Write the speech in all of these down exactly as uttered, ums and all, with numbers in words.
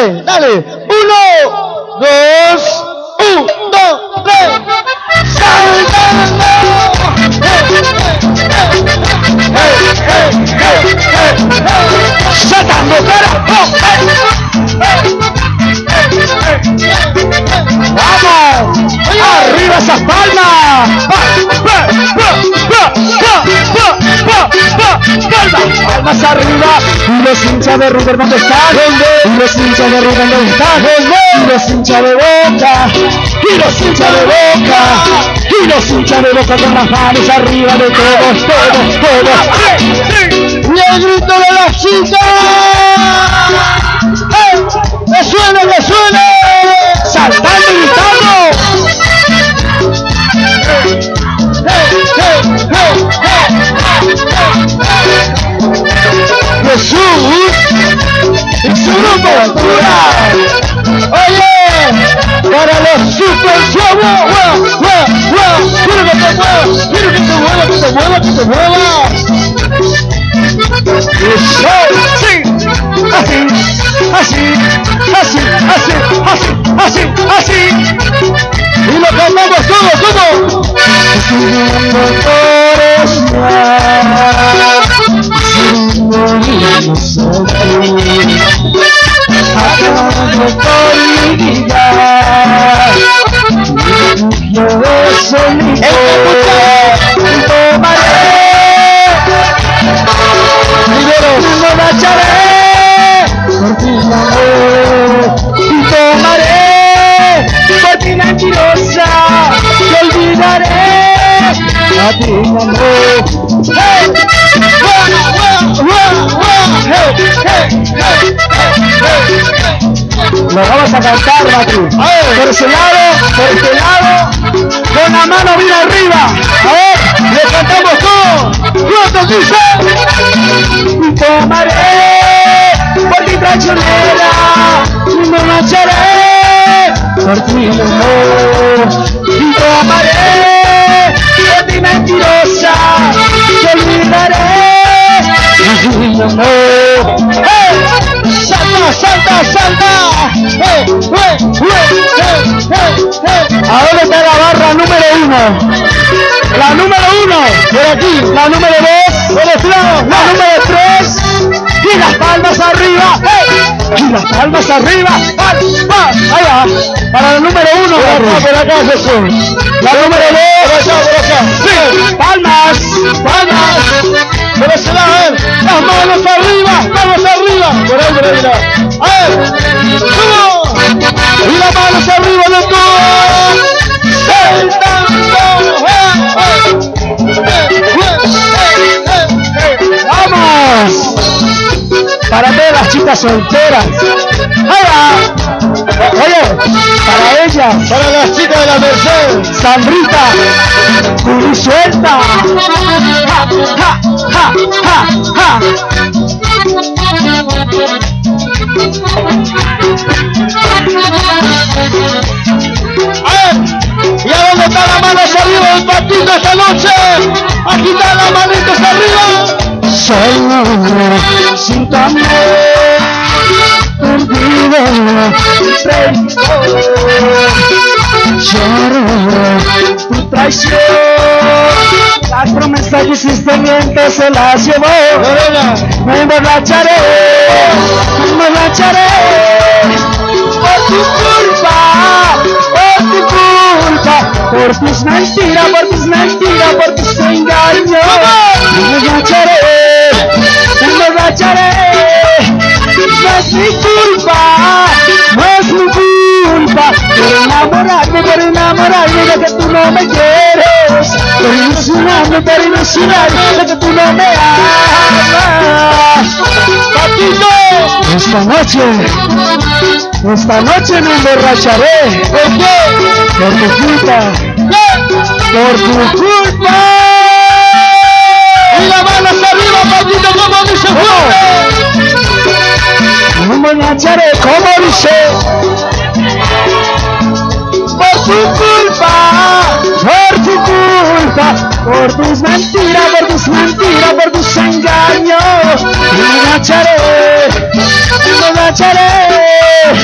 dale, dale. Uno, dos, un, dos, tres. ¡Saltando! ¡Saltando, carajo! ¡Vamos! ¡Arriba esas palmas! ¡Palmas arriba! Y los hinchas de River, ¿dónde están? Y los hinchas de River, ¿dónde están? Y los hinchas de Boca. Y los hinchas de Boca. Y los hinchas de Boca con las manos arriba de todos, todos, todos. Y el grito de las chicas. ¡Eh! ¡Que suene, que suene! ¡Saltando y gritando! Jesús y su grupo cultural. Oye, para los super chavos, ¡guau, guau, guau! ¡Mira que te mueva! ¡Mira que te mueva, que te mueva, que te mueva! ¡Eso! ¡Sí! Así, así, así, así, así, así, así. Y lo cantamos todos, ¿cómo? Y tomaré por ti mentirosa, te olvidaré a ti mi amor. Hey, wow, wow, wow, hey, hey, hey, hey, hey. Lo vamos a cantar, Mati. Por ese lado, por este lado, con la mano bien arriba. A ver, le cantamos todo. ¿Cuántos dicen? Y tomaré por ti traicionera, y me marcharé por ti mi amor. Y tomaré por ti mentirosa, te olvidaré por ti mi amor. ¡Hey! ¡Salta, salta, salta! ¡Hey, hey, hey, hey, hey, hey! ¿A dónde está la barra número uno? La número uno, por aquí. La número dos, por este lado. La número tres. Y las palmas arriba, ¡hey! Y las palmas arriba, ¡pal, pal! Ahí va, para la número uno, por acá, por acá, Jesús. La número dos, por allá, por acá, sí, palmas, palmas, por ese lado, a ver, las manos arriba, manos arriba, por ahí, por ahí, mira. A ver, ¡vamos! Y las manos arriba de todos, saltando, ¡vamos! Para todas las chicas solteras. ¡Ahí va! Oye, para ellas, para las chicas de la Merced, Sandrita, Curi suelta. Ja, ja, ja, ja, ja. A ver, ¿y a dónde está la mano arriba del patito esta noche? Aquí está la manita arriba. Solo sin tu amor, perdido, lloro tu traición, las promesas que hiciste el viento se las llevó. Me emborracharé, me emborracharé, por tu culpa, por tu culpa, por tus mentiras, por tus mentiras, por tus engaños. Me emborracharé, me emborracharé, no es mi culpa, no es mi culpa, por enamorarme, por enamorarme de que tú no me quieres, por ilusionarme, por ilusionarme de que tú no me amas. Patito, esta noche, esta noche me emborracharé. ¿Por qué? Por tu culpa, por tu culpa. Y la mano hacia arriba, Patito, como dice Juan. Me emborracharé, como dice. Por tu culpa, por tu culpa, por tus mentiras, por tus mentiras, por tus engaños. Me emborracharé, me emborracharé,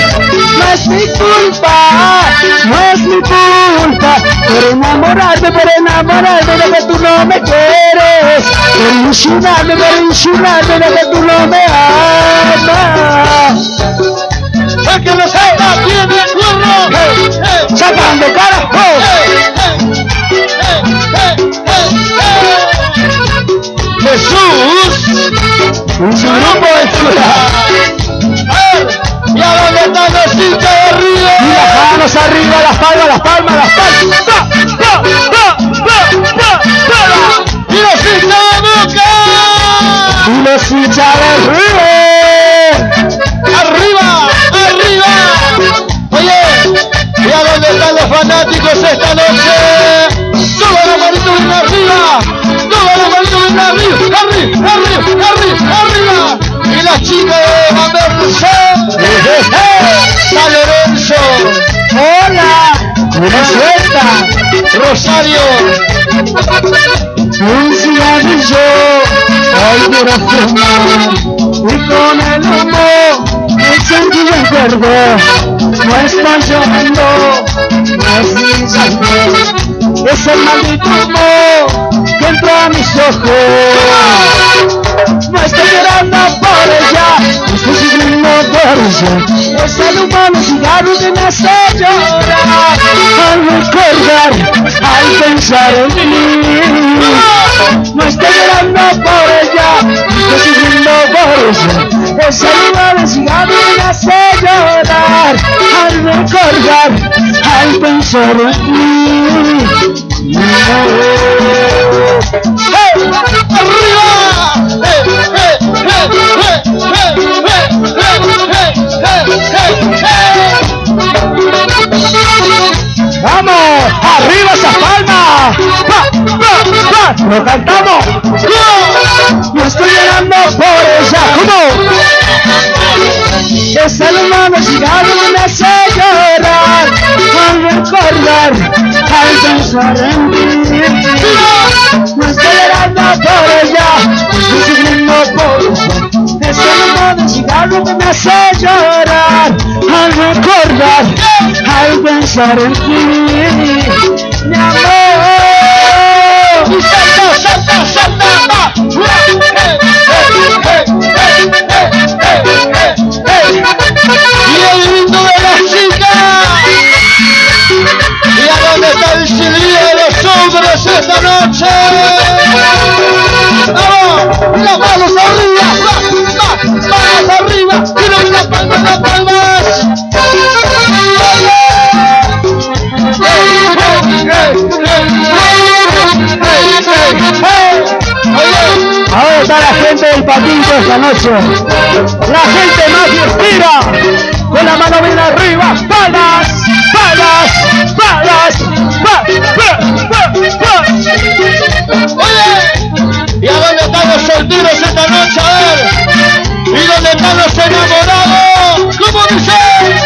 mi culpa, no es mi culpa, por enamorarme, por enamorarme de que tú no me quieres, por ilusionarme, por ilusionarme de que tú no me amas. El que lo sepa tiene el cuerno. Hey, hey, sacando carajo. Hey, hey, hey, hey, hey, hey. Jesús, Un grupo de chula. ¿y a dónde están los cinco de arriba? Y las manos arriba, las palmas, las palmas, las palmas. ¡Pa, pa, pa, pa, pa, pa! ¡Y los cinco de boca! Y los hinchas de arriba. ¡Arriba! ¡Arriba! Oye, ¿y a dónde están los fanáticos esta noche? ¡Todos los manitos ven arriba! ¡Todos los manitos ven arriba! ¡Arriba! ¡Arriba! ¡Arriba! ¡Arriba! Y las chicas de Mamerson. ¡San Lorenzo! Hola, una suelta. ¡Rosario! Un cigarrillo, hoy quiero fumar. Y con el humo, el sentido encuerdo. No estoy llorando, no es brillando. Es el maldito humo que entró a mis ojos. No estoy llorando por ella, no estoy sufriendo por ella. Es el humo de cigarro que me hace llorar. Al recordar, al pensar en ti. No estoy llorando por ella, no estoy sufriendo por ella. Es el humo de cigarro que me hace llorar. Al recordar, al pensar en ti. ¡Hey! ¡Arriba! ¡Hey! ¡Hey! ¡Hey! ¡Hey! ¡Hey! ¡Hey! ¡Hey! ¡Vamos! ¡Arriba esas palmas! ¡Pa! ¡Pa! ¡Pa! ¡Lo cantamos! ¡No estoy llorando por ella! ¿Cómo? Es el humano cigarro que me hace llorar al recordar, al pensar en ti. No estoy llorando por ella, estoy sufriendo por ella. Es el humano cigarro que me hace llorar al recordar, al pensar en ti, mi amor. ¡Y salta, salta, salta! ¡Y el grito de las chicas! ¿Y a dónde está el silbido de los hombres esta noche? ¡Vamos! ¡Las manos arriba! ¡Va! ¡Manos arriba! ¡Y las palmas, las palmas! Ahora está la gente del patito esta noche. La gente más fiestera. Con la mano bien arriba. ¡Palas! ¡Palas! ¡Palas! ¡Pa! ¡Pa! ¡Pa! ¡Pa! Oye, ¿y a dónde están los solteros esta noche? A ver. ¿Y dónde están los enamorados? ¿Cómo dice?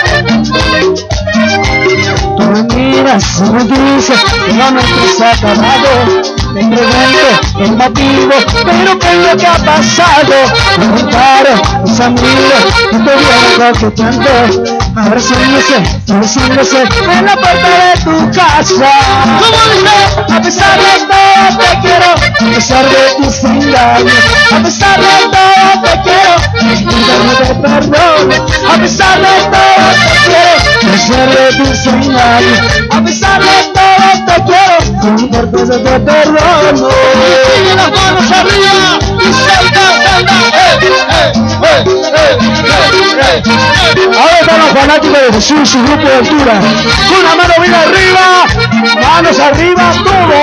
Tú me miras y me dices que no me has acabado. Te pregunto el motivo, pero ¿qué es lo que ha pasado? Me contaron mis amigos que te vieron coqueteando, abrazándose, besándose en la puerta de tu casa. ¿Cómo dice? A pesar de todo te quiero, a pesar de tus engaños, a pesar de todo te quiero, no te perdono. A pesar de todo te quiero, a pesar de tus engaños, a pesar de todo te quiero, por todo te perdono. Y sigue las manos arriba y salta, salta. ¡Eh, eh, eh, eh, eh, eh! Ahora están los fanáticos de Jesús y su grupo de altura. Con la mano bien arriba, manos arriba, todo.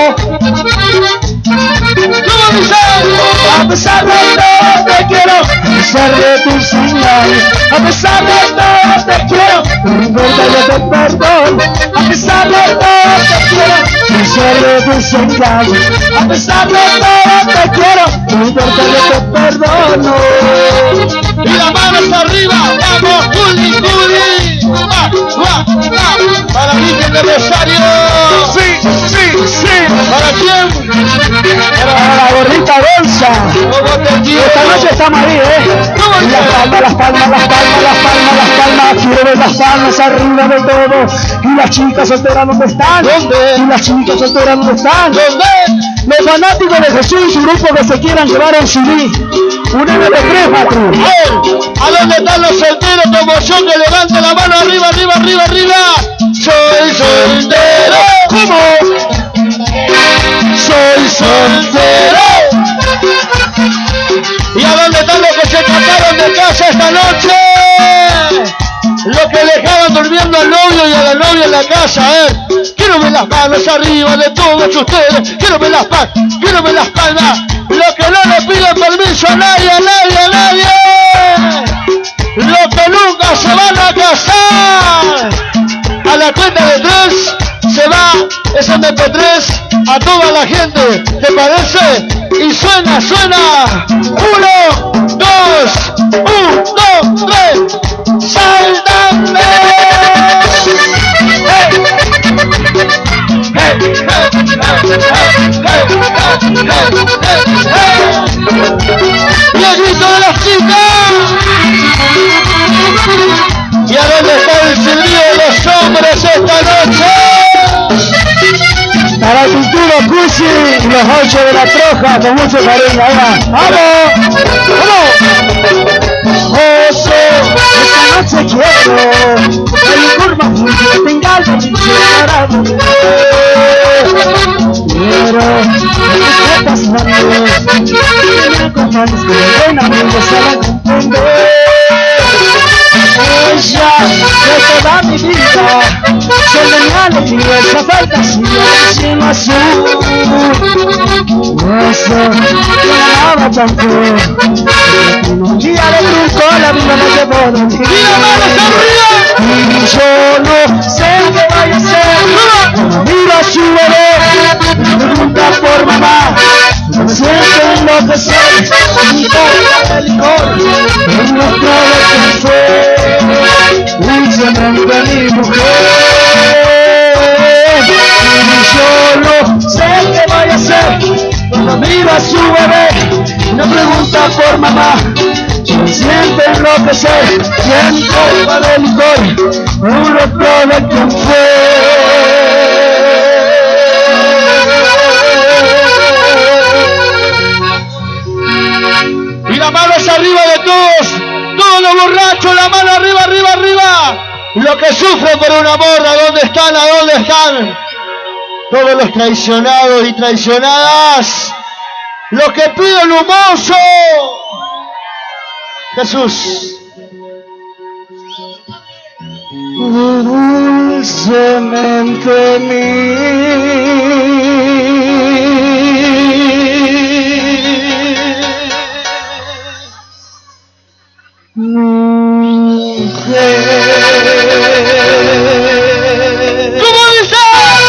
¿Cómo dice? A pesar de todo te quiero, a pesar de tus engaños, a pesar de todo te quiero, no importa yo te perdono. A pesar de todo te quiero, a pesar de tus engaños, a pesar de todo te quiero, no importa yo te perdono. Y las manos arriba, vamos, Juli, Juli. Va, va, va. Para Virgen de Rosario. Sí, sí, sí. ¿Para quién? Para la gorrita bolsa. ¿Cómo te quiero? Esta noche estamos ahí, ¿eh? ¿Cómo En la palmas, las palmas, las palmas, las palmas, las palmas. Quiero ver las palmas arriba de todo. Y las chicas solteras, ¿dónde están? ¿Dónde? Y las chicas solteras, ¿dónde están? ¿Dónde? Los fanáticos de Jesús, un grupo que se quieran llevar en C D. Un M P tres, Patru. A ver, ¿a dónde están los solteros como yo que levanten la mano arriba, arriba, arriba, arriba? Soy soltero. ¿Cómo? Soy soltero. ¿Y a dónde están los que se escaparon de casa esta noche? Los que dejaban durmiendo al novio y a la novia en la casa, eh. Quiero ver las manos arriba de todos ustedes. Quiero ver las palmas, quiero ver las palmas. Los que no le piden permiso a nadie, a nadie, a nadie. Los que nunca se van a casar. A la cuenta de tres se va ese M P tres a toda la gente. ¿Te parece? Y suena, suena. Uno, dos, un, dos, tres. ¡Sáltame! ¡Hey! ¡Hey! ¡Hey! ¡Y el grito de las chicas! ¿Y a dónde está el silbido de los hombres esta noche? Para el futuro Cusi y los ocho de la troja con mucho cariño. Ahí va. ¡Vamos! ¡Vamos! José, esta noche quiero el licor más dulce que tenga algo separado. Quiero que tus tetas manos me acompañes como buen amigo se la comprender. Ella de toda mi vida, solo mi alegría, esa fantasía sin azul. Eso que amaba tanto, un día le truncó la vida, no te puedo mentir. ¡Mira, manos arriba! Y yo no sé qué vaya a hacer. Miro a su bebé, me pregunta por mamá. Me siento enloquecer, mi copa de licor, en nuestro descanso, dulcemente mi mujer. Y yo no sé qué vaya a hacer, cuando miro a su bebé, me pregunta por mamá. Me siento enloquecer, y en mi copa de licor, un rostro de quien fue. La mano es arriba de todos, todos los borrachos, la mano arriba, arriba, arriba. Los que sufren por un amor, ¿a dónde están? ¿A dónde están? Todos los traicionados y traicionadas, los que piden un mozo. Jesús. Dulcemente ¿Cómo dice?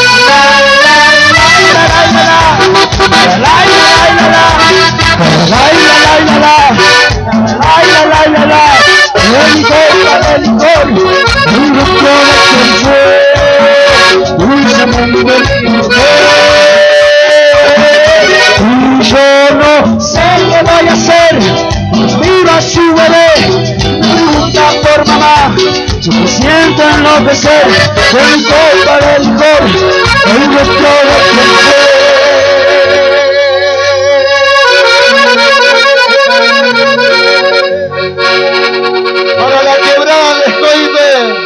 Yo no sé qué voy a hacer. Miro a su bebé, me pregunta por mamá. Yo me siento enloquecer con mi copa de licor, el rostro de quien fue. Para la quebrada de Escoite.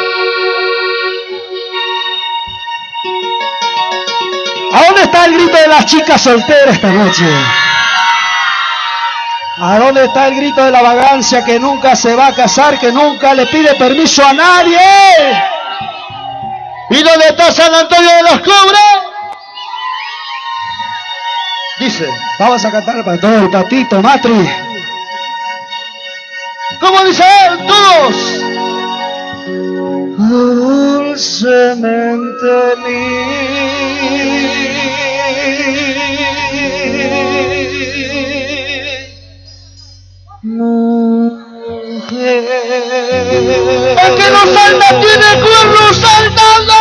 ¿A dónde está el grito de las chicas solteras esta noche? ¿A dónde está el grito de la vagancia que nunca se va a casar, que nunca le pide permiso a nadie? ¿Y dónde está San Antonio de los Cobres? Dice. Vamos a cantar para todo el patito, Matri. ¿Cómo dice él? Todos. Dulcemente mujer. El que no salta tiene cuernos saltando.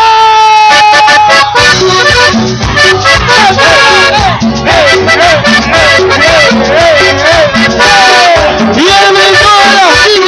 Y el grito de las chicas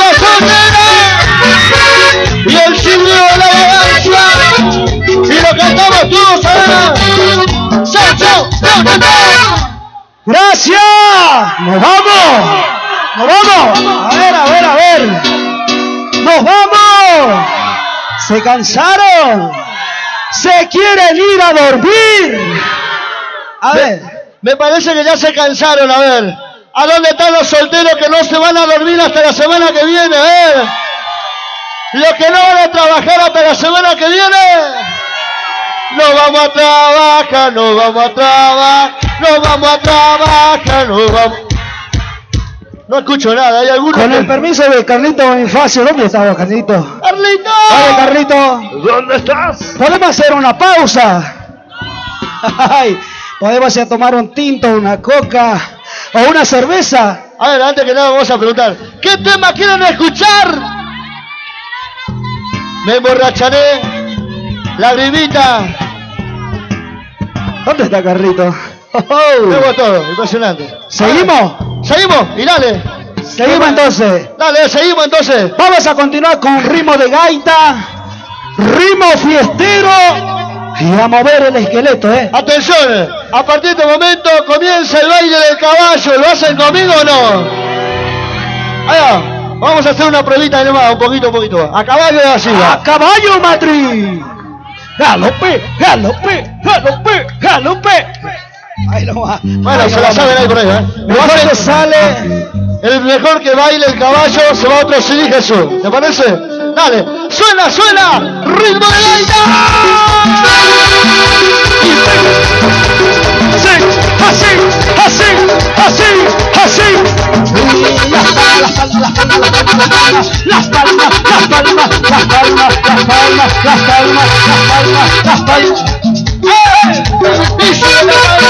vamos a ver. Chao, chao. Chao, chao, chao. ¡Gracias! ¡Nos vamos! ¡Nos vamos! A ver, a ver, a ver. ¡Nos vamos! ¿Se cansaron? ¿Se quieren ir a dormir? A ver. Me, me parece que ya se cansaron, a ver. ¿A dónde están los solteros que no se van a dormir hasta la semana que viene? A ver. Los que no van a trabajar hasta la semana que viene. No vamos a trabajar, no vamos a trabajar, no vamos a trabajar, no vamos. No escucho nada, ¿hay alguno? Con que... el permiso de Carlito Bonifacio, ¿dónde estaba Carlito? ¡Carlito! Dale, Carlito. ¿Dónde estás? ¿Podemos hacer una pausa? Ay, podemos ir a tomar un tinto, una coca o una cerveza. A ver, antes que nada vamos a preguntar, ¿qué tema quieren escuchar? Me emborracharé, lagrimita. ¿Dónde está Carlito? Luego todo, impresionante. ¿Seguimos? Seguimos, y dale. Seguimos entonces. Dale, seguimos entonces. Vamos a continuar con ritmo de gaita, ritmo fiestero y a mover el esqueleto, ¿eh? Atención, a partir de este momento comienza el baile del caballo. ¿Lo hacen conmigo o no? Allá, vamos a hacer una pruebita de más, un poquito, un poquito. A caballo y así. ¡A caballo, Matri! ¡Galope, galope, galope, galope! Ahí lo va. Bueno, ahí se lo la va. saben ahí por ahí, ¿eh? Mejor que sale. El mejor que baile el caballo se va a otro C D Jesús. ¿Te parece? Dale, suena, suena, ritmo de gaita. Así, así, así, así, así. Las palmas, las palmas, las palmas, las palmas, las palmas, las palmas, las palmas, las palmas. ¡Eh! Y suena.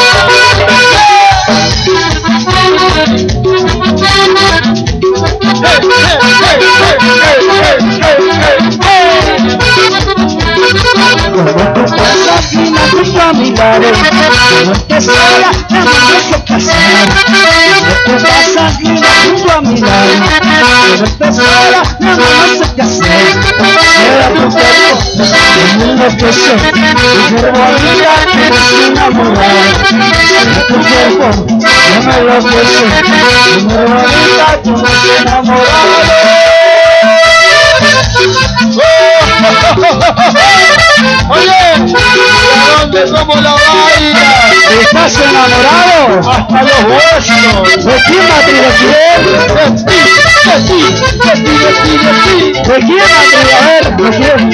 Como tú pasas y la junto a mi lado, como te sola, no me sé qué hacer. Como tú pasas y la junto a mi lado, como te sola, no me sé qué hacer. Era tu cuerpo, me enloquece, tu cuerpo bonita, eres enamorada. Era tu cuerpo, no me enloquece, tu cuerpo bonita, tú eres enamorada. Oye, ¿a dónde somos la baila? ¿Estás enamorado? Hasta los huesos. ¿De quién, Matri? ¿De quién? De ti, de ti, de ti, de ti, de ti. ¿De quién, Matri? A ver, ¿de quién?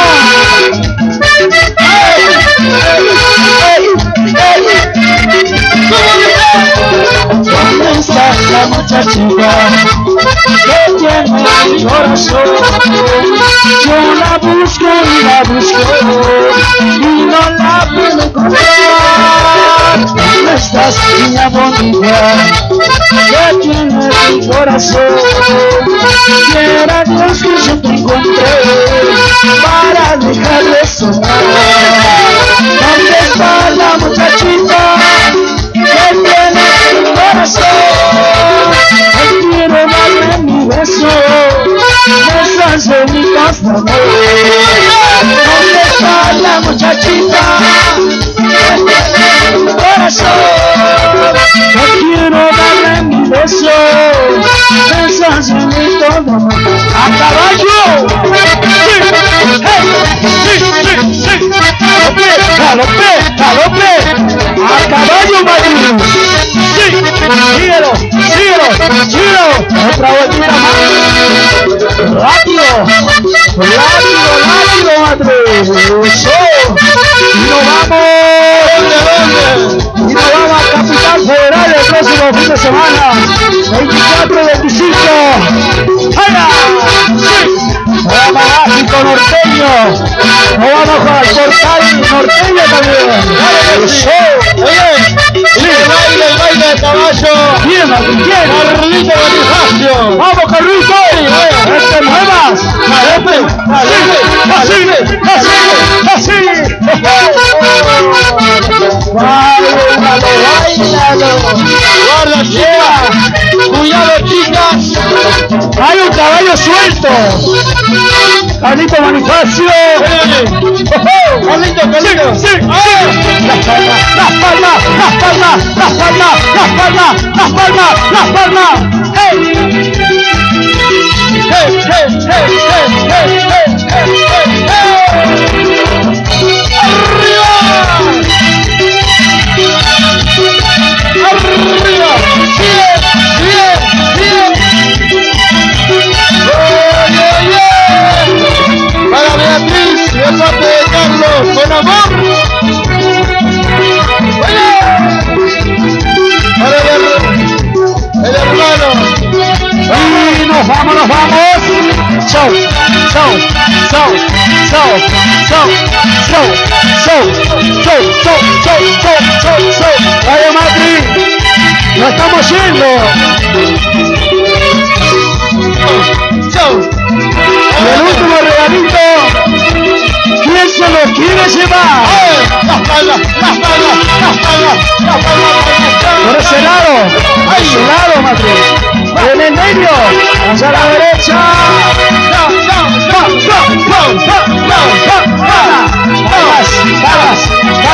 ¿Dónde está la muchachita que tiene mi corazón? Yo la busco y la busco y no la puedo encontrar. ¿Dónde estás, niña bonita que tiene mi corazón? Quiera Dios que yo te encontré para dejar de soñar. ¿Dónde está la muchachita que tiene mi corazón? Hoy quiero darle mi beso, besas de mi corazón. ¿Dónde está la muchachita que tiene mi corazón? Hoy quiero darle mi beso, besas de mi corazón. ¡A caballo! ¡Sí! ¡Sí! ¡Sí! ¡Sí! ¡Galope! ¡Galope! ¡A caballo, Madrid! ¡Sí! ¡Síguelo! ¡Síguelo! ¡Síguelo! ¡Otra vueltita más! ¡Rápido! ¡Rápido! ¡Rápido, Madrid! ¡Eso! ¡Y nos vamos! ¡Y nos vamos a Capital Federal el próximo fin de semana! veinticuatro y veinticinco. ¡Vaya! ¡Sí! Nos vamos a México norteño. Nos vamos al portal norteño también. ¡Dale, eso! Oye, y el baile, el baile de caballo. ¿Quién, Martín? ¿Quién? Carlito Bonifacio. ¡Vamos, Carlito! ¡Este nuevas! ¡Este! ¡Así! ¡Así! ¡Así! ¡Báilalo, báilalo! Guarda, chicas. Cuidado, chicas. ¡Hay un caballo suelto! ¡Carlito Bonifacio! Oye, Carlito, Carlito. Sí, sí, sí. Las palmas, las palmas, las palmas, las palmas, las palmas, las palmas, las palmas. ¡Hey! ¡Hey, hey, hey, hey, hey, hey, hey, hey! ¡Arriba! ¡Arriba! ¡Bien, bien, bien! ¡Oye, oye! Para Beatriz, de parte de Carlos, con amor. ¡Oye! Para el, el hermano. Y nos vamos, nos vamos. Show, show, show, show, show, show, show, show, show, show, show, show, show. Vaya Matri, nos estamos yendo. Show. Y el último regalito, ¿quién se lo quiere llevar? ¡Las palmas, las palmas, las palmas, las palmas! Por ese lado, por ese lado, Matri. En el medio, hacia la derecha. Vamos, vamos,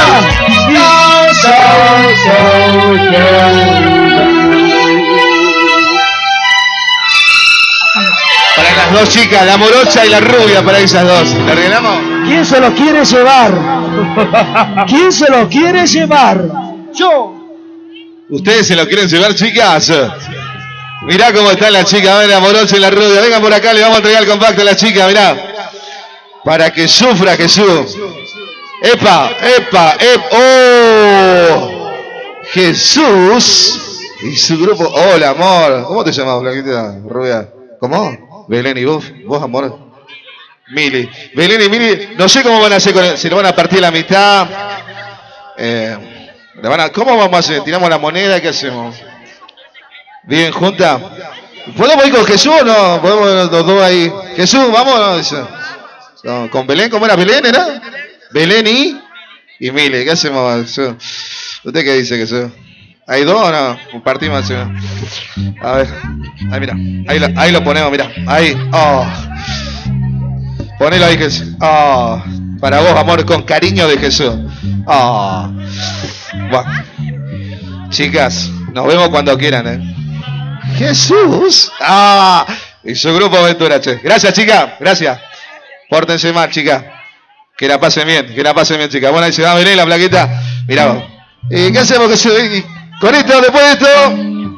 Para las dos chicas, la morocha y la rubia, para esas dos. ¿Le regalamos? ¿Quién se lo quiere llevar? ¿Quién se lo quiere llevar? Yo. ¿Ustedes se lo quieren llevar, chicas? Mirá cómo está la chica, a ver, la morocha y la rubia. Vengan por acá, le vamos a entregar el compacto a la chica, mirá. Para que sufra Jesús. ¡Epa! ¡Epa! ¡Epa! ¡Oh! Jesús y su grupo. Hola, amor. ¿Cómo te llamas, Blanquita, rubia? ¿Cómo? Belén, ¿y vos? ¿Vos, amor? Mili. Belén y Mili, no sé cómo van a hacer con él. Si lo van a partir a la mitad. Eh, le van a, ¿Cómo vamos a hacer? ¿Tiramos la moneda? ¿Qué hacemos? Bien, junta. ¿Podemos ir con Jesús o no? ¿Podemos los dos ahí? Jesús, vamos. No, dice. No, ¿con Belén? ¿Cómo era Belén, era? Belén y... Y Mili, ¿qué hacemos? ¿Usted qué dice, Jesús? ¿Hay dos o no? Compartimos. A ver. Ahí, mira. Ahí lo, ahí lo ponemos, mira. Ahí. Oh. Ponelo ahí, Jesús. Oh. Para vos, amor, con cariño de Jesús. Oh. Bueno. Chicas, nos vemos cuando quieran, ¿eh? Jesús. Ah, y su grupo Aventura, che. Gracias, chica. Gracias. Pórtense mal, chica. Que la pasen bien, que la pasen bien, chica. Bueno, ahí se va a venir la plaqueta. Mirá. ¿Y qué hacemos, Jesús? Con esto, después de esto,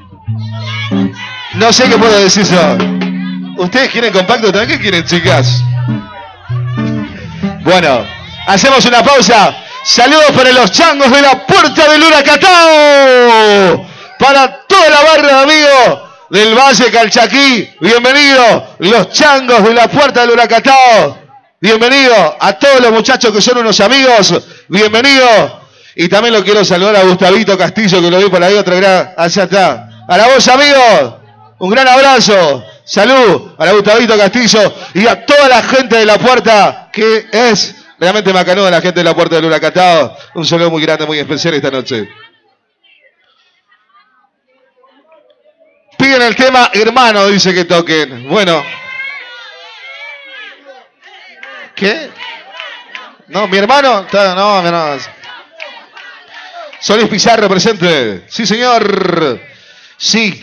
no sé qué puedo decir yo. ¿Ustedes quieren compacto también? ¿Qué quieren, chicas? Bueno, hacemos una pausa. Saludos para los changos de la Puerta del Huracatao. Para toda la barra de amigos del Valle Calchaquí. Bienvenidos, los changos de la Puerta del Huracatao. Bienvenidos a todos los muchachos que son unos amigos. Bienvenidos. Y también lo quiero saludar a Gustavito Castillo, que lo vi por ahí otra gran. Allá está. A la voz, amigos. Un gran abrazo. Salud a la Gustavito Castillo y a toda la gente de la Puerta, que es realmente macanuda la gente de la Puerta del Huracatao. Un saludo muy grande, muy especial esta noche. Piden el tema hermano, dice que toquen. Bueno. ¿Qué? No, mi hermano. No, mi hermano. Solís Pizarro presente. Sí, señor. Sí.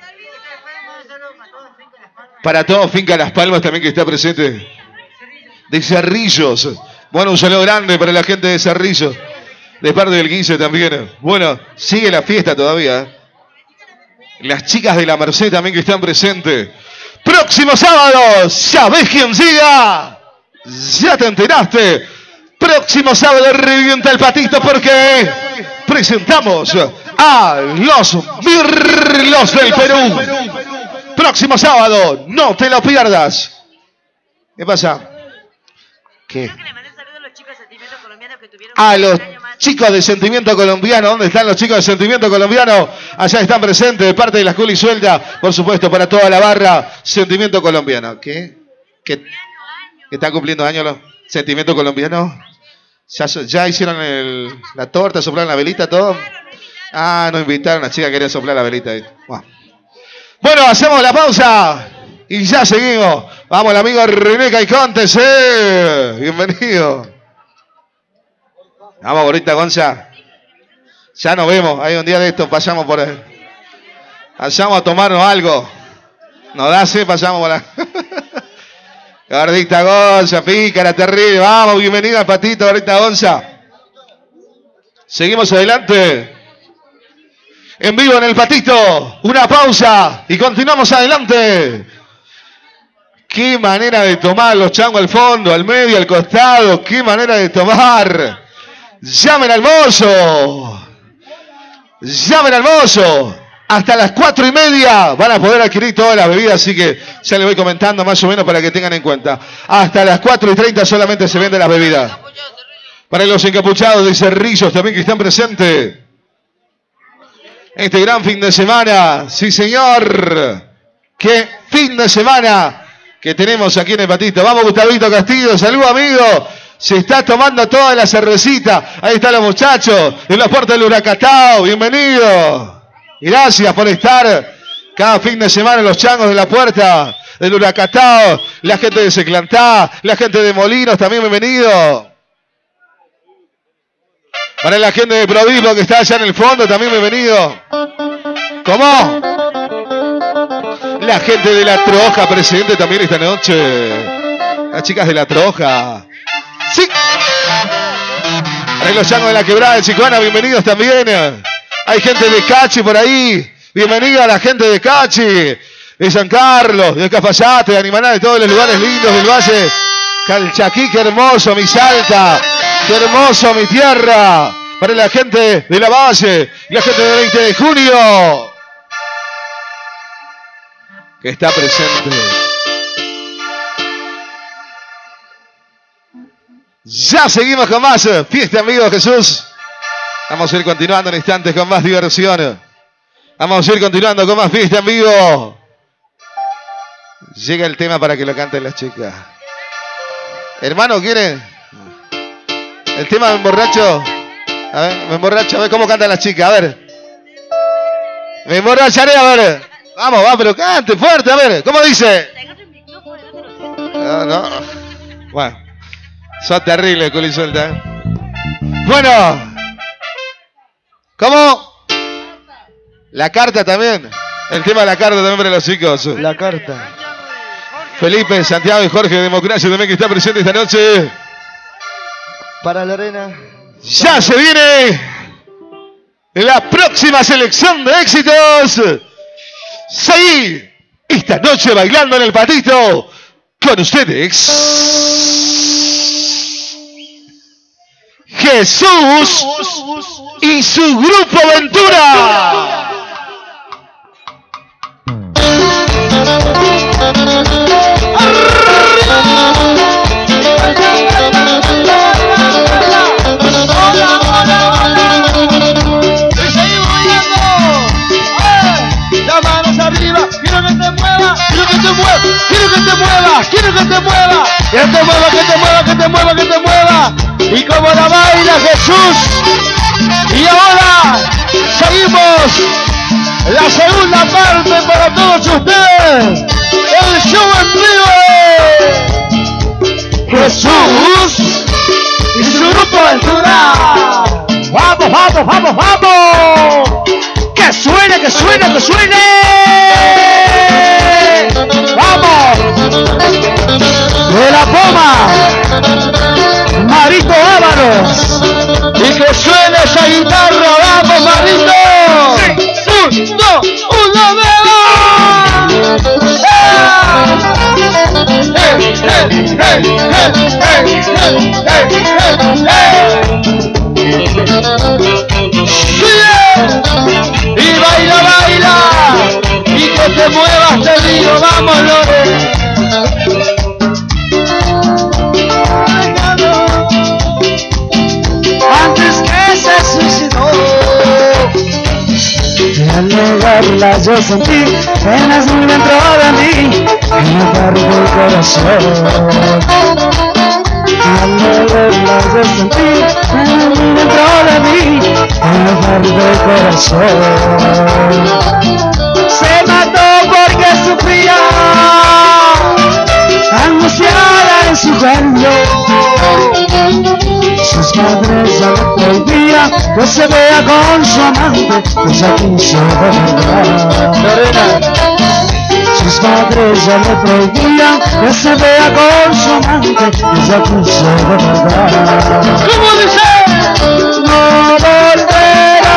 Para todo Finca Las Palmas también que está presente. De Cerrillos. Bueno, un saludo grande para la gente de Cerrillos. De parte del quince también. Bueno, sigue la fiesta todavía. Las chicas de la Merced también que están presentes. Próximo sábado, ¿sabés quién siga? Ya te enteraste. Próximo sábado revienta el patito porque presentamos a los Mirlos del Perú. Próximo sábado, no te lo pierdas. ¿Qué pasa? ¿Qué? A los chicos de Sentimiento Colombiano. ¿Dónde están los chicos de Sentimiento Colombiano? Allá están presentes de parte de la Escuela y Suelta. Por supuesto, para toda la barra, Sentimiento Colombiano. ¿Qué? ¿Qué? ¿Que están cumpliendo años los Sentimiento Colombiano? ¿Ya, ya hicieron el, la torta, soplaron la velita, todo? Ah, nos invitaron a la chica que quería soplar la velita. Bueno. Bueno, hacemos la pausa y ya seguimos. Vamos, el amigo René Caicontes, eh. Bienvenido. Vamos, Gorrita Gonza. Ya nos vemos. Hay un día de estos, pasamos por ahí. Pasamos a tomarnos algo. Nos da sed, pasamos por ahí. Gordita Gonza, pícara, terrible. Vamos, bienvenida al patito, Gordita Gonza. Seguimos adelante. En vivo en el patito. Una pausa y continuamos adelante. Qué manera de tomar los changos al fondo, al medio, al costado. Qué manera de tomar. Llamen al mozo. Llamen al mozo. Hasta las cuatro y media van a poder adquirir todas las bebidas, así que ya les voy comentando más o menos para que tengan en cuenta. Hasta las cuatro y treinta solamente se venden las bebidas. Para los encapuchados de Cerrillos también que están presentes. Este gran fin de semana, sí señor. Qué fin de semana que tenemos aquí en el patito. Vamos, Gustavito Castillo, salud amigo. Se está tomando toda la cervecita. Ahí están los muchachos en la puerta del Huracatao. Bienvenido. Gracias por estar cada fin de semana en los changos de la puerta del Huracatao. La gente de Seclantá, la gente de Molinos también bienvenido. Para la gente de Provismo que está allá en el fondo también bienvenido. ¿Cómo? La gente de La Troja presente también esta noche. Las chicas de La Troja. Sí. Para los changos de la Quebrada de Chicoana, bienvenidos también. Hay gente de Cachi por ahí. Bienvenida a la gente de Cachi, de San Carlos, de Cafayate, de Animaná, de todos los lugares lindos del Valle. Calchaquí, qué hermoso, mi Salta. Qué hermoso, mi tierra. Para la gente de la Valle, la gente del veinte de junio, que está presente. Ya seguimos con más fiesta en vivo, Jesús. Vamos a ir continuando en instantes con más diversión. Vamos a ir continuando con más fiesta en vivo. Llega el tema para que lo canten las chicas. Hermano, ¿quiere? El tema me emborracho. A ver, me emborracho. A ver cómo cantan las chicas. A ver. Me emborracharé, a ver. Vamos, va, pero cante fuerte, a ver. ¿Cómo dice? No, no. Bueno. Sos terrible, culi suelta. ¿eh? Bueno. ¿Cómo? La carta también. El tema de la carta también para los chicos. La carta. Felipe, Santiago y Jorge de Democracia también que está presente esta noche. Para Lorena. Ya se viene la próxima selección de éxitos. Seguí esta noche bailando en el patito con ustedes. Jesús y su grupo Ventura. Quiero que te muevas, quiero que te muevas, que te mueva, que te mueva, que te mueva, que te mueva. Y como la baila Jesús. Y ahora seguimos la segunda parte para todos ustedes. El show en vivo. Jesús y su grupo Ventura. Vamos, vamos, vamos, vamos. Que suene, que suene, que suene. ¡Vamos! De la Poma, Marito Ábalos. Y que suene esa guitarra, ¡vamos, Marito! ¡Un, dos, uno, dos! ¡Hey, hey, hey, hey, hey, hey, hey! ¡Y baila, baila! Y que te muevas, te digo, vamos, Lore. Antes que se suicidó, y al negarla yo sentí penas muy dentro de mí, en la parte del corazón. Y al negarla yo sentí penas muy dentro de mí, en la parte del corazón. Se mató porque sufría, angustiada en su cuerpo. Sus padres que se vea con su amante, que se quiso de verdad. Sus padres ya le prohibían que se vea con su amante, que se quiso de verdad. ¿Cómo dice? No volverá,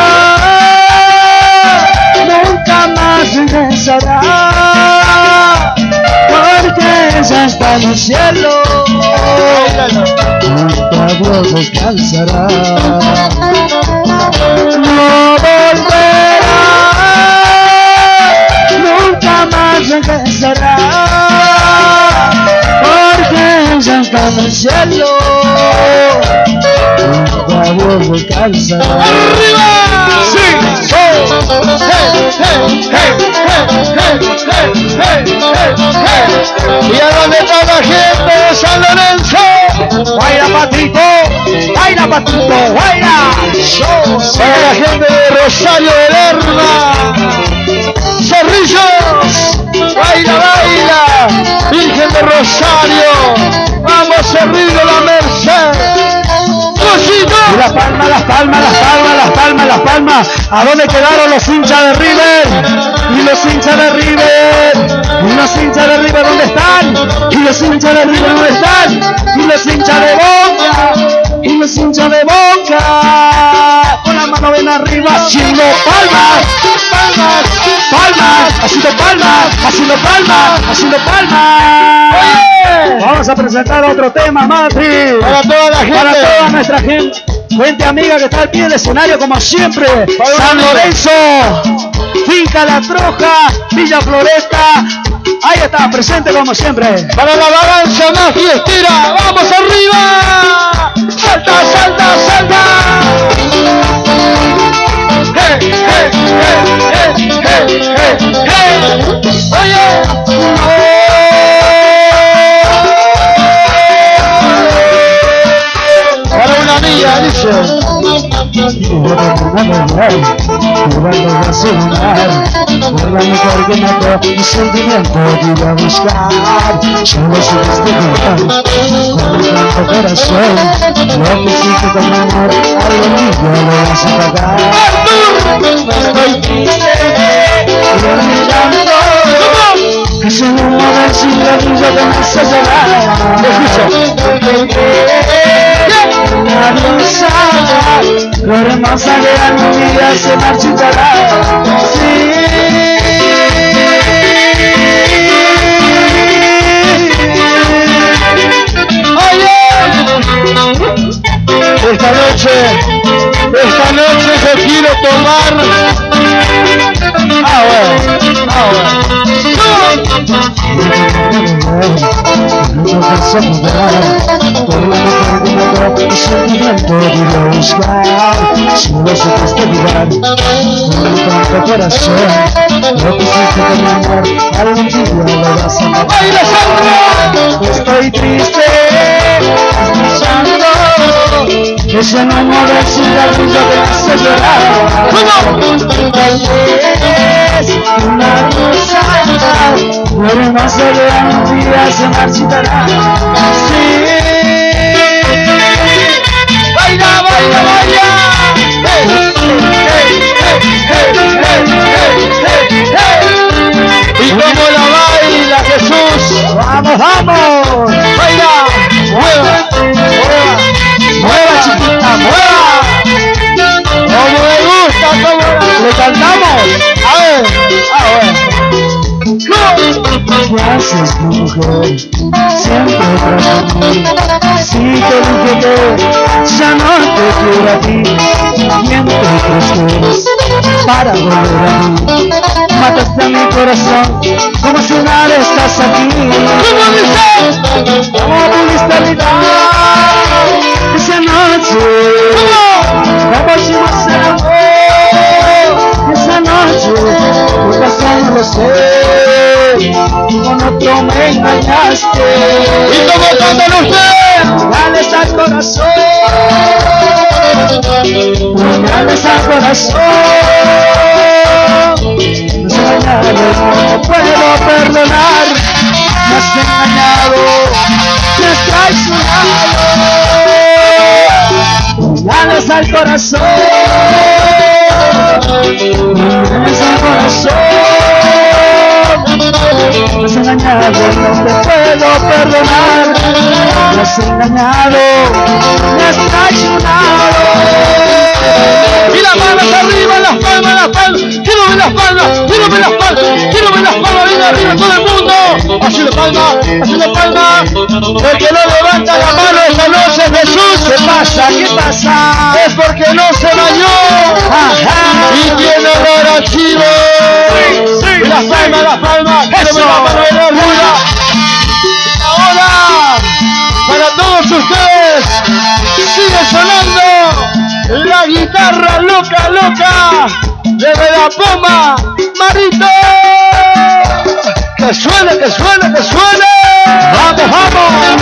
nunca más regresará, porque ella está en el cielo, junto a Dios descansará. No volverá, nunca más regresará, porque ella está en el cielo, junto a Dios descansará. ¡Arriba! ¡Sí! ¡Oh! ¡Hey! ¡Hey! ¡Hey! ¡Hey! ¡Hey! ¡Hey! ¡Hey! ¿Y a dónde está la gente de San Lorenzo? ¡Baila, Patrito! ¡Baila, Patrito! ¡Baila! Para la gente de Rosario de Lerma, Cerrillos, baila, baila, Virgen de Rosario, vamos Cerrillo la Merced, Cosito. Y las palmas, las palmas, las palmas, las palmas, las palmas. ¿A dónde quedaron los hinchas de River? Y los hinchas de River. Y los hinchas de River, ¿dónde están? Y los hinchas de River, ¿dónde están? Y los hinchas de Boca. Y los hinchas de Boca. Con la mano bien arriba, haciendo palmas, palmas, palmas, haciendo palmas, haciendo palmas, haciendo palmas. Oye, Vamos a presentar otro tema, Mati. para toda la gente, Para toda nuestra gente, gente amiga que está al pie del escenario como siempre. San Lorenzo, Finca La Troja, Villa Floresta. Ahí está, presente como siempre. para la balanza más fiestera, vamos arriba, salta, salta, salta. Hey, hey, hey, hey, hey, hey, hey. Oye, para una amiga dice. Jugando a celular, por la mejor que mató mi sentimiento que iba a buscar. Solo subiste jugar con mi tanto corazón. Lo que hiciste con mi amor, algo mío lo vas a pagar. Estoy triste y olvidando que soy un mover sin brillo que me hace llorar. Una rosada, flor hermosa que algún día se marchitará. Sí. Esta noche, esta noche yo quiero tomar. Ah, bueno, ah, bueno. Por la mujer que mató mi sentimiento vine a buscar. Solo supiste jugar con mi tanto corazón. Lo que hiciste con mi amor, algún día lo vas a pagar. ¡Baila, Sandra! Estoy triste, escuchando ese no mover sin la brillo que me hace llorar. Tal vez una rosada, pero no se vea un día se marchitará. Sí. ¡Baila, baila, baila! ¡Hey, hey, hey, hey, hey, hey, hey! ¿Y cómo la baila Jesús? ¡Vamos, vamos! ¡Baila! ¡Mueva! ¡Mueva! ¡Mueva, chiquita, mueva! ¡Como me gusta! ¡Como ¿Le cantamos? A ver, Ah, bueno. ¿Qué haces, mi mujer? Siempre tras de mí. Si te dije que ya no te quiero a ti, ¿quién te crees que eres para volver a mí? Mataste a mi corazón como si nada estás aquí. ¿cómo dice? ¿Cómo pudiste olvidar esa noche? ¿Cómo hicimos el amor esa noche? Tu corazón lo sé, con otro me engañaste. ¿Y cómo cantan ustedes? Dales al corazón, dales al corazón. Nos engañaron, no puedo perdonar. Me has engañado, me has traicionado. Dales ingresa al corazón, ingresa al corazón. Me has engañado, no te puedo perdonar. Me has engañado, me has traicionado. Y las manos arriba, las palmas, las palmas. Quiero ver las palmas, quiero ver las palmas, quiero ver las palmas. Venga arriba todo el mundo. Así de palma, así de palma. El que no levanta la mano esta noche, Jesús. ¿Qué pasa? ¿Qué pasa? Es porque no se bañó. Ajá. Y tiene olor a chivo. Y las palmas, las palmas. Quiero ver las manos de arriba. Ahora, para todos ustedes, sigue sonando la guitarra loca, loca de Vedapoma, Marito. Que suene, que suene, que suene. Vamos, vamos.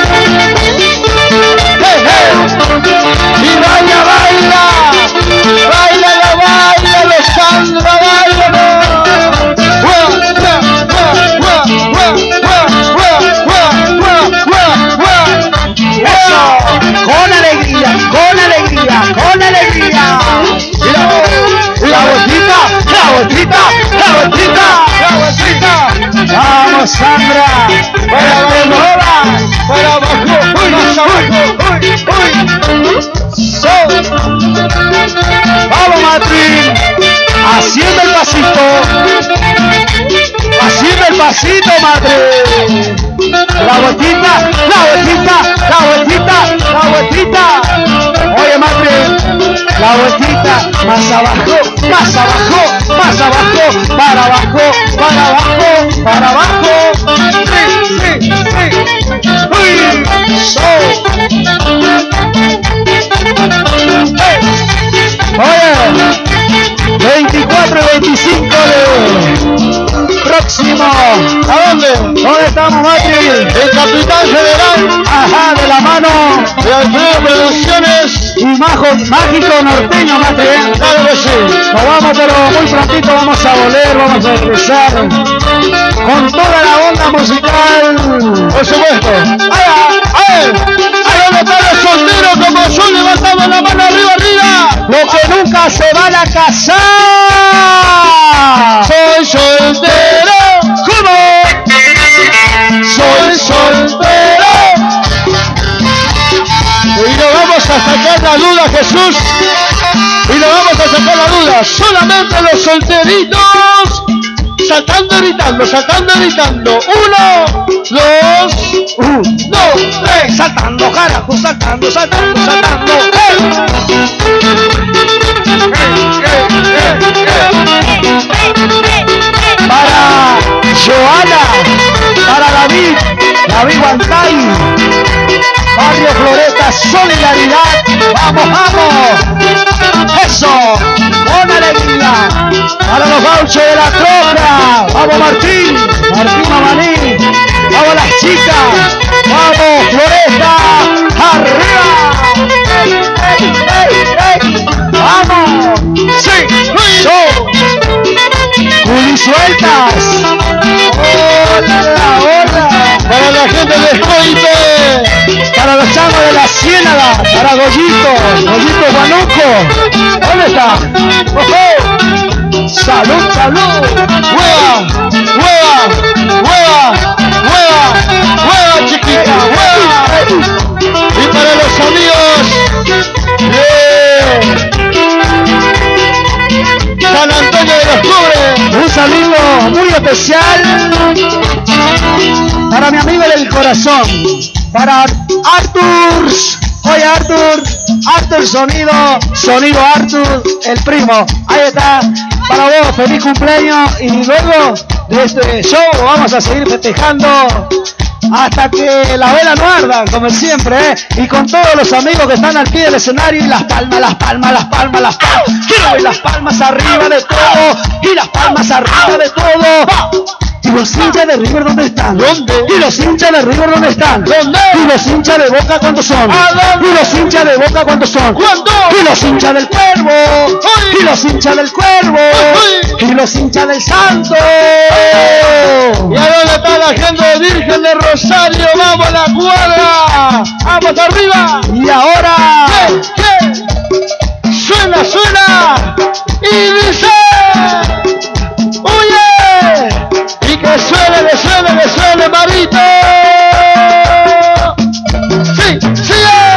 Hey, hey. Y baila, baila. Baila, baila, los Sandra, baila. Eso, con alegría, con alegría, con alegría. Y la, y la vueltita, la vueltita, la vueltita, la vueltita. Vamos, Sandra, Para abajo, para abajo, uy, más abajo, uy, uy. So. vamos, Matrín, haciendo el pasito, haciendo el pasito, Matrín. La vueltita, la vueltita, la vueltita, la vueltita. Oye, Matrín, la vueltita, más abajo, más abajo, más abajo, para abajo, para abajo, para abajo. Sí, sí, sí. Uy, so. Hey. Oye, veinticuatro y veinticinco de próximo. ¿A dónde? ¿Dónde estamos, Matri? El capitán general Ajá, de la mano de Alfredo Producciones. y majo, mágico norteño, Matri. ¿eh? Claro que sí. Nos vamos, pero muy prontito vamos a volver, vamos a regresar con toda la onda musical. Por supuesto. ¡Allá! ¡A ver! ¡Ahí donde están los solteros como son! ¡Levantamos la mano arriba, arriba! Lo que nunca se van a casar. ¡Soy soltero! ¿Cómo? ¡Soy soltero! Y nos vamos a sacar la duda, Jesús. Y nos vamos a sacar la duda. Solamente los solteritos. Saltando, gritando, saltando, gritando. Uno, dos, Uh, dos, tres. saltando, carajo, saltando, saltando, saltando. Para Joana, para David, David Guantay, Barrio Floresta, solidaridad, vamos, vamos, eso, con alegría, para los gauchos de la troca, vamos Martín, Martín Mamaní, vamos las chicas, vamos Floresta, arriba, ¡ey, ey, ey! ¡Vamos! ¡Sí! ¡Show! ¡Culi sueltas! ¡Hola, hola! Para la gente de Coite. Para los changos de la Ciénaga, para Goyito, Goyito Guanuco. ¿Dónde está? ¡Ojo! ¡Salud, salud! ¡Hueva! ¡Hueva! ¡Hueva! ¡Hueva! ¡Hueva, chiquita! ¡Hueva! Y para los amigos de San Antonio de los Cubres. Un saludo muy especial para mi amigo del corazón, para Arthur. Oye, Arthur, Arthur Sonido, Sonido Arthur, el primo. Ahí está, para vos, feliz cumpleaños. Y luego de este show vamos a seguir festejando hasta que la vela no arda, como siempre, ¿eh? Y con todos los amigos que están al pie del escenario, y las palmas, las palmas, las palmas, las palmas. Quiero ver las palmas arriba de todo, y las palmas arriba de todo. ¿Y los hinchas de River dónde están? ¿Dónde? ¿Y los hinchas de River dónde están? ¿Dónde? ¿Y los hinchas de Boca cuántos son? ¿A dónde? ¿Y los hinchas de Boca cuántos son? ¿Cuántos? ¿Y los hinchas del Cuervo? ¡Ay! ¿Y los hinchas del Cuervo? ¡Ay! ¿Y los hinchas del Santo? ¿Y a dónde está la gente de Virgen de Rosario? ¡Vamos a la cuadra! ¡Vamos arriba! Y ahora, ¿Qué? ¿Qué? Suena, suena. Y dice. Oye. Y que suene, que suene, que suene, Marito. Sí, sí.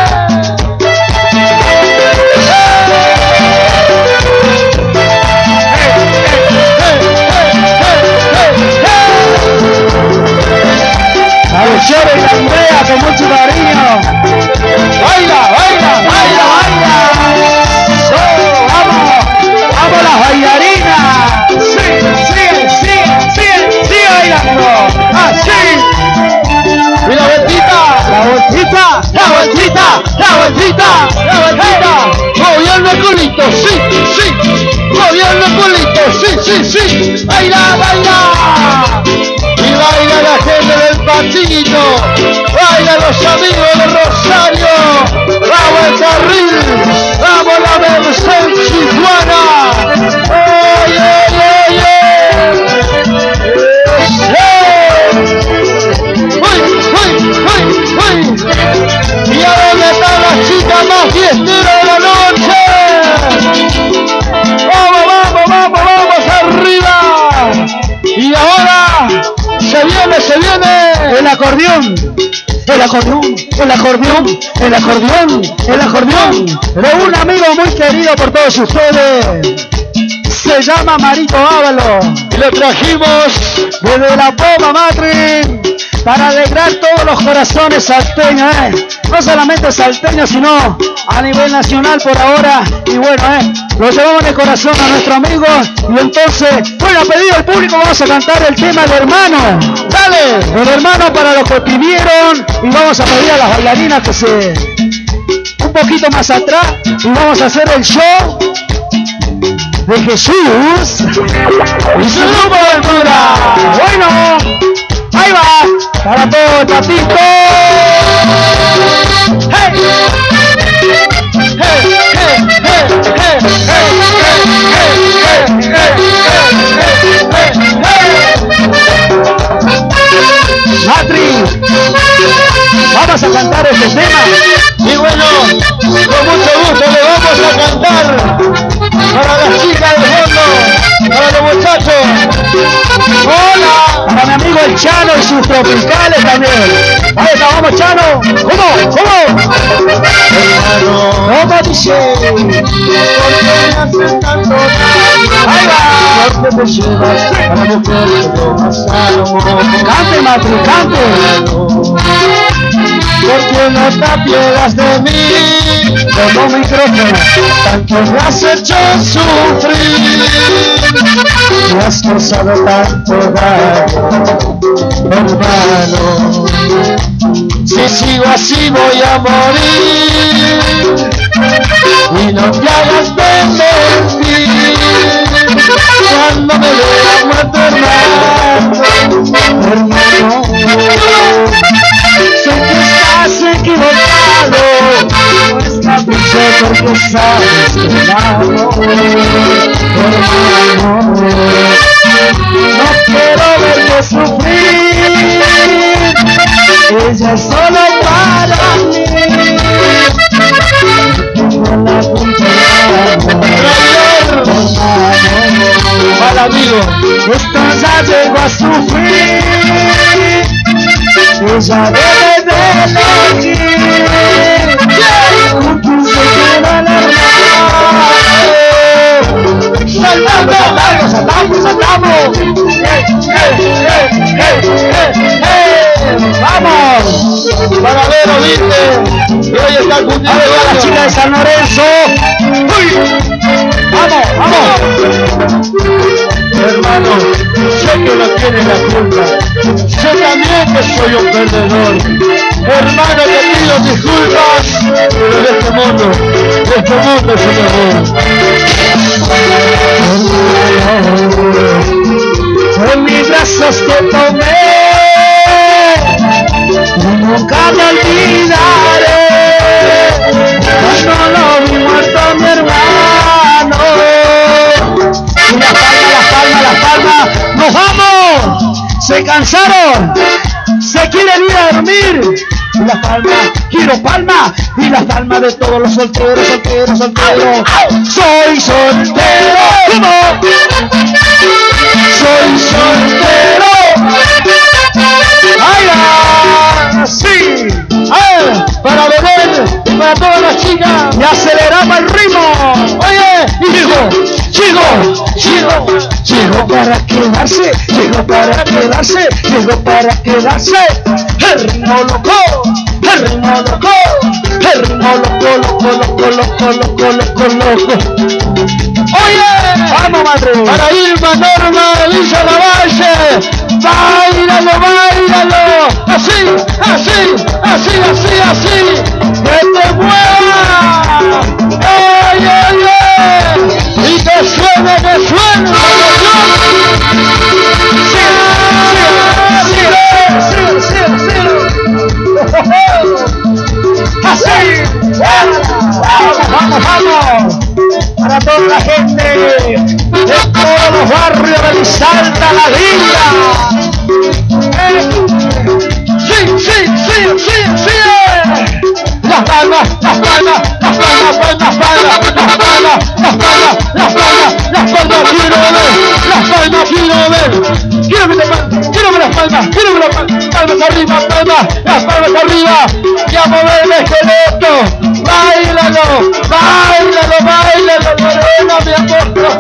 A los Chores y la Andrea con mucho cariño. Baila, baila, baila, baila. Oh, vamos, vamos las bailarinas. Sí, sigue, sigue, sigue, sigue bailando. Así. Y la vueltita. La vueltita, la vueltita, la vueltita, La vueltita. Moviendo el culito, sí, sí. Moviendo el culito, sí, sí, sí. Baila, baila. Y baila la gente del Patito, baila los amigos de Rosario, vamos al carril, vamos la Mercedes Chihuahua, oye, oye, oye, uy, uy, uy, uy, y a dónde están las chicas más fiesteras de la noche, vamos, vamos, vamos, vamos arriba, y ahora se viene, se viene el acordeón, el acordeón, el acordeón, el acordeón, el acordeón de un amigo muy querido por todos ustedes. Se llama Marito Ávalo y lo trajimos desde la Poma Matri para alegrar todos los corazones salteños, ¿eh? No solamente salteños, sino a nivel nacional por ahora. Y bueno, ¿eh? Lo llevamos en el corazón a nuestro amigo. Y entonces, bueno, a pedido del público vamos a cantar el tema del hermano. dale, El hermano para los que pidieron. Y vamos a pedir a las bailarinas que se... un poquito más atrás. Y vamos a hacer el show de Jesús y su grupo de cura. Bueno, ahí va, para todo el patito. ¡Hey! hey, hey, hey, hey, hey, hey, hey, hey, hey, Matri, vamos a cantar este tema. y bueno, con mucho gusto le vamos a cantar para las chicas del fondo, para los muchachos. Hola, Para mi amigo el Chano y sus tropicales también. Ahí está, vamos Chano. ¿Cómo? ¿Cómo? hermano, ¿Cómo dice? ¿por qué me haces tanto daño? Ahí va. ¿Por qué te llevas a la mujer que yo más amo? Cante, Matri, cante. ¿Por qué no te apiedas de mí? Como micrófono. Tanto me has hecho sufrir, me has causado tanto daño, hermano. Si sigo así voy a morir, y no te hagas de mentir, cuando me vea muerto, hermano, hermano. Sé que estás equivocado, no está triste porque sabes que la amo, hermano. No quiero verte sufrir, ella es solo para mí. Tengo la punta de Mal amigo, esto ya llegó a sufrir. Ella debe de elegir con quién se queda el hermano. saltando, Saltamos, saltamos, saltamos. ¡Eh, eh, eh, eh, eh, eh! ¡Vamos! para ver, oíste, y hoy está el cumplido ¡Arriba la de chica de años. San Lorenzo! ¡Uy! ¡Vamos, vamos! Hermano, sé que no tienes la culpa, sé también que soy un perdedor. Hermano, te pido disculpas, pero de este mundo, de este mundo yo me voy. En mis brazos te tomé, y nunca te olvidaré. Cuando lo vi muerto mi hermano. Y la palma, la palma, la palma. ¡Nos vamos! ¿Se cansaron? ¿Se quieren ir a dormir? las palmas, quiero palmas y las palmas de todos los solteros, solteros, solteros. Soy soltero, ¿cómo? Soy soltero. ¡Ay, sí! ¡Ay! Para beber, para todas las chicas. Y aceleramos el ritmo. Oye, y llegó, llegó, llegó, llegó para quedarse, llegó para quedarse, llegó para quedarse. El ritmo loco, el ritmo loco, el ritmo loco, loco, loco, loco, loco, loco, loco. Oye, vamos madre. Para Irma, Norma, Elisa Lavalle, bailalo, bailalo, así, así, así, así, así, que te mueva, ay, ay, ay, y que suene, que suene, sí, sí, sí, sí, así, vamos, vamos, vamos. Para toda la gente de todos los barrios de Salta la Villa. Sí, sí, sí, sí, sí. Las palmas, las palmas, las palmas, palmas, palmas, las palmas, las palmas, las palmas, las palmas, quiero ver, las palmas, quiero ver. Quiero ver las palmas, quiero ver las palmas, quiero ver las palmas, palmas arriba, palmas, las palmas arriba. Y a mover el esqueleto. Báilalo, báilalo, báilalo, Lorena, mi amor.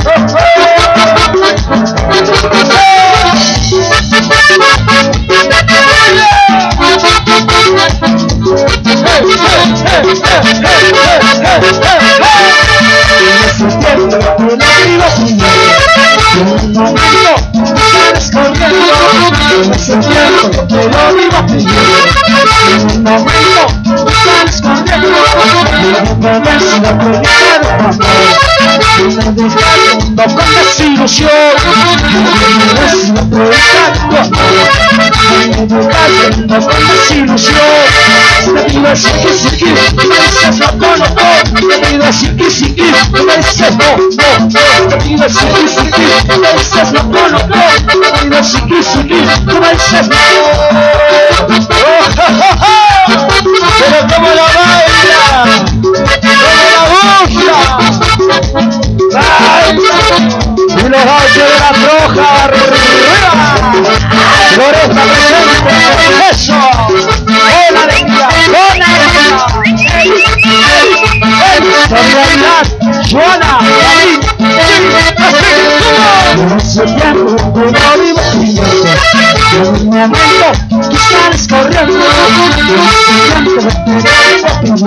No con desilusión, no con desilusión, te pido siqui siqui, me dices no, no, no, te pido siqui siqui, me dices no, no, no, te pido siqui siqui, me dices no, no, no, te pido siqui siqui, me dices no. Pero como la baila, como la gusta, baila. Y los ocho de la troja arriba, Floresta presente, eso, con alegría, con alegría, solidaridad, Joana, David, en ese tiempo que no vivo, en un momento tú sales corriendo, en ese tiempo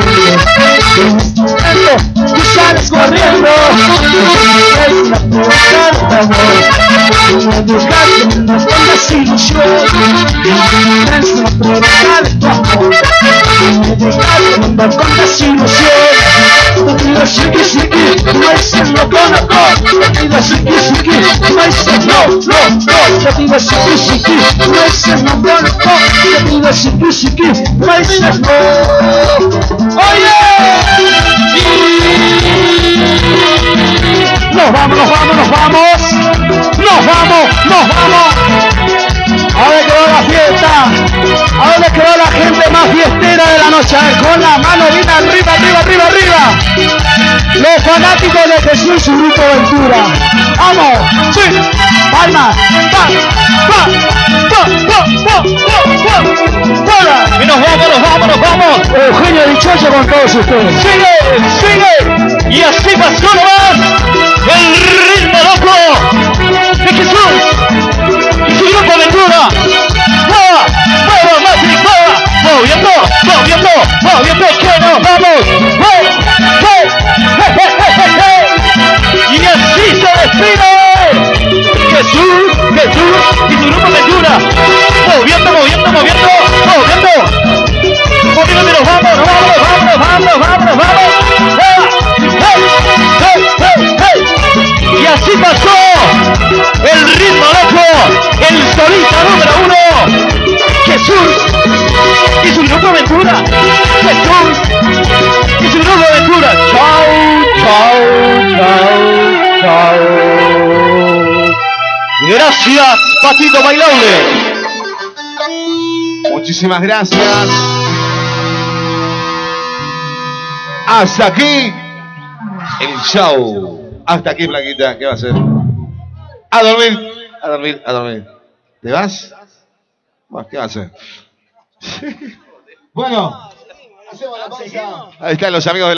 tú sales corriendo, es la prueba de amor, no buscarte, no con desilusión, es la prueba de tu amor, no buscarte, no con desilusión, te pido chiqui chiqui, no dices no conozco, te pido chiqui chiqui, no dices no, no, no, te pido chiqui chiqui, no dices no conozco, te pido chiqui chiqui, no dices no. Oye, nos vamos, nos vamos, nos vamos, nos vamos, nos vamos. ¿A dónde quedó la fiesta? ¿A dónde quedó la gente más fiestera de la noche? A ver, con la mano bien arriba, arriba, arriba, arriba. Los fanáticos de Jesús y su grupo Ventura. ¡Vamos! ¡Sí! ¡Palmas! ¡Pa! ¡Pa! ¡Pa! ¡Pa! ¡Pa! ¡Pa! ¡Pa! ¡Y nos vamos, nos vamos, nos vamos! Eugenio Dichoso con todos ustedes. ¡Sigue! ¡Sigue! Y así pasó nomás el ritmo loco de Jesús y su grupo Ventura. ¡Mueva! ¡Mueva, Matrix! ¡Mueva! ¡Moviendo! ¡Moviendo! ¡Moviendo! ¡Que nos vamos! ¡Hey! ¡Hey! ¡Hey! ¡Hey! ¡Hey! ¡Y así se despide Jesús! ¡Jesús! Y su grupo Ventura. ¡Moviendo! ¡Moviendo! ¡Moviendo! ¡Moviendo! ¡Moviendo! ¡Nos vamos! ¡Nos vamos! ¡Vámonos! ¡Vámonos! ¡Vámonos! ¡Vámonos! ¡Hey! ¡Hey! ¡Hey! ¡Hey! Y así pasó el ritmo loco, el solista número uno, Jesús y su grupo Ventura. Jesús y su grupo Ventura. Chao, chao, chao, chao. Gracias, Patito Bailable. Muchísimas gracias. Hasta aquí el show. Hasta aquí, Blanquita. ¿Qué va a hacer? A dormir. A dormir, a dormir. ¿Te vas? Bueno, ¿qué va a hacer? Bueno, hacemos la pausa. Ahí están los amigos de